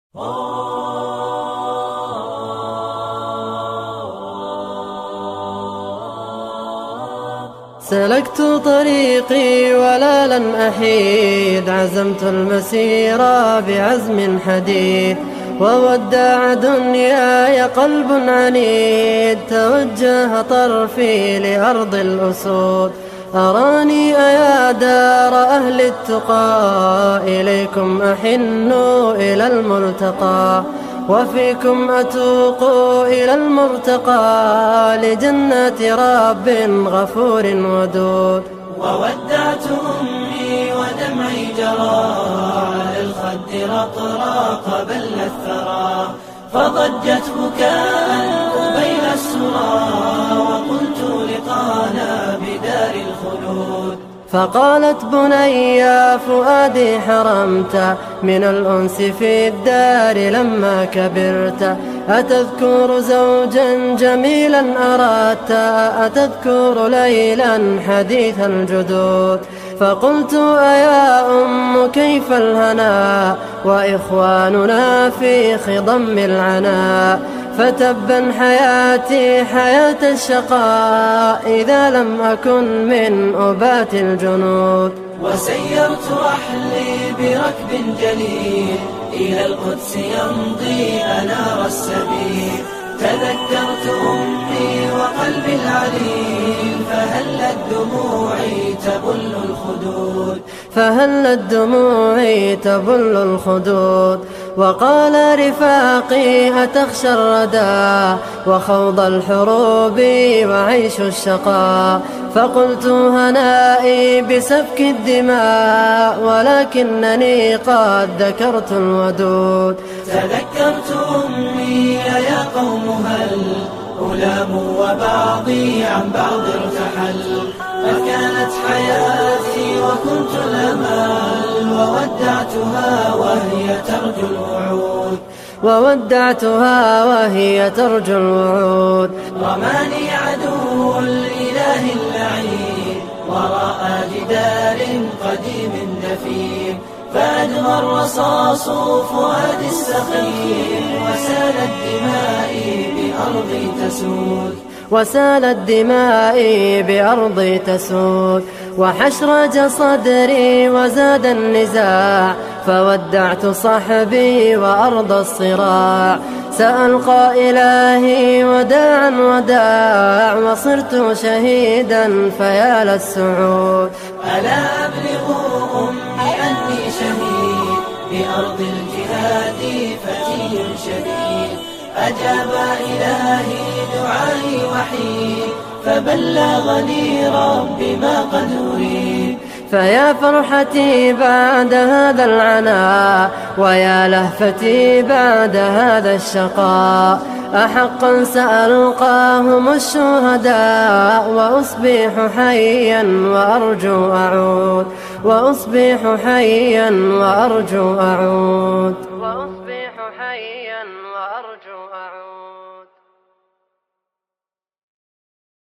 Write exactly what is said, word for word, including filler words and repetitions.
سلكت طريقي ولا لن أحيد، عزمت المسير بعزم حديد، وودع دنياي قلب عنيد، توجه طرفي لأرض الأسود. أراني أيا دار أهل التقى، إليكم أحن إلى الملتقى، وفيكم أتوق إلى المرتقى، لجنات رب غفور ودود. وودعت أمي ودمعي جرى، على الخد رقراق بل الثرى، فضجت بكاء قبيل السرى، وقلت لقانا بدار الخلود. فقالت بني يا فؤادي حرمت من الأنس في الدار لما كبرت، أتذكر زوجا جميلا أردت، أتذكر ليلا حديث الجدود. فقلت أيا أم كيف الهنا، وإخواننا في خضم العناء، فتبا حياتي حياة الشقاء، إذا لم أكن من أبات الجنود. وسيرت رحلي بركب جليل، إلى القدس يمضي أنار السبيل، تذكرت أمي وقلبي العليل، فهلت دموعي تبل الخدود. فهلت دموعي تبل الخدود. وقال رفاقي أتخشى الردى، وخوض الحروب وعيش الشقاء، فقلت هنائي بسفك الدماء، ولكنني قد ذكرت الودود. تذكرت أمي يا قوم هل ألام وبعضي عن بعض ارتحل، قد كانت حياتي وكنت الأمل، وودعتها وهي ترجو الوعود. وودعتها وهي ترجو الوعود. رماني عدو الإله اللعين، وراء جدار قديم دفين، فأدمى الرصاص فؤاد السخيم، وسالت دمائي بأرضي تسود. وسالت دمائي بأرضي تسود. وحشرج صدري وزاد النزاع، فودعت صحبي وأرض الصراع، سألقى إلهي وداعا وداع، وصرت شهيدا فيا للسعود. ألا أبلغ أمي أني شهيد، بأرض الجهاد فتي شديد، أجاب إلهي دعائي وحيد، فبلغني ربي ما قد أريد. فيا فرحتي بعد هذا العناء، ويا لهفتي بعد هذا الشقاء، أحقا سألقاهم الشهداء، وأصبح حيا وأرجو أعود. وأصبح حيا وأرجو أعود. وأصبح حيا